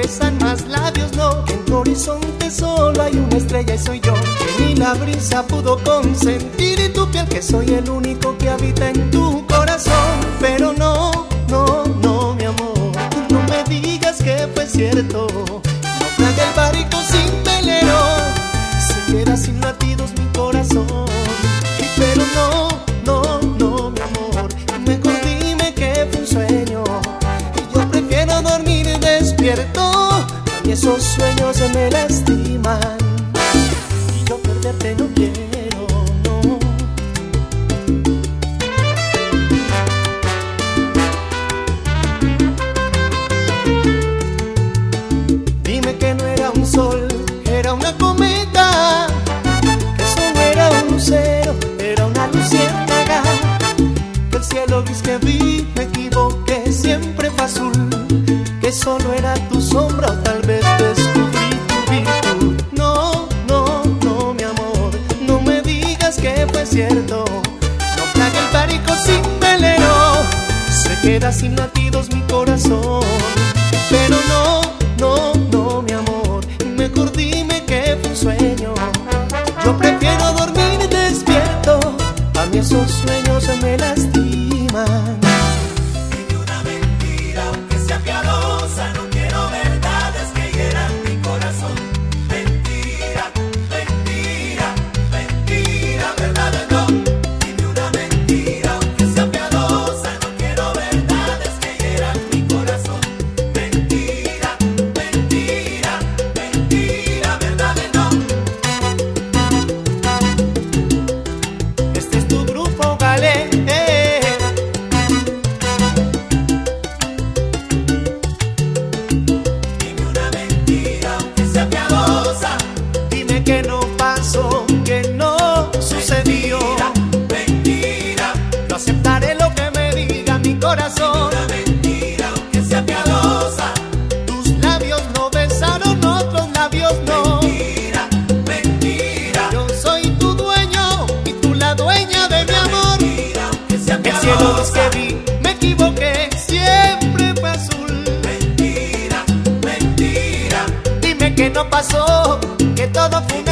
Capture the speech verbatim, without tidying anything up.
besan más labios, no. Que en tu horizonte solo hay una estrella y soy yo, que ni la brisa pudo consentir, y tu piel, que soy el único que habita en tu corazón. Pero no, no, no, mi amor, no me digas que fue cierto. Naufraga el barco sin velero, se queda sin latidos mi corazón. Pero no, no, no, mi amor, mejor dime que fue un sueño. Y yo prefiero dormir despierto, a mí esos sueños se me lastiman. Y yo perderte no quiero, no. Dime que no era un sol, era una cometa, que eso no era un lucero, era una luciérnaga, que el cielo gris que vi me equivoqué, siempre fue azul, que solo era tu sombra, o tal vez descubrí tu virtud. No, no, no, mi amor, no me digas que fue cierto. Naufraga el barco sin velero, se queda sin latidos mi corazón. Pero no, no, no, mi amor, mejor dime que fue un sueño. Yo prefiero dormir despierto, a mí esos sueños se me lastiman. Dime una mentira, aunque sea piadosa, no quiero verdades que hieran mi corazón. Mentira, mentira, mentira, verdades no. Dime una mentira, aunque sea piadosa, no quiero verdades que hieran mi corazón. Mentira, mentira, mentira, verdades no. Este es tu grupo Galé. Dime una mentira, aunque sea piadosa. Dime que no pasó, que no sucedió. Mentira, No aceptaré lo que me diga mi corazón. una mentira, aunque sea piadosa. Tus labios no besaron, otros labios no. Mentira, mentira, Yo soy tu dueño y tú la dueña de mi amor. mentira, aunque sea El cielo es piadosa. que vi, me equivoqué, siempre fue azul. Mentira, mentira, Dime que no pasó, que todo fue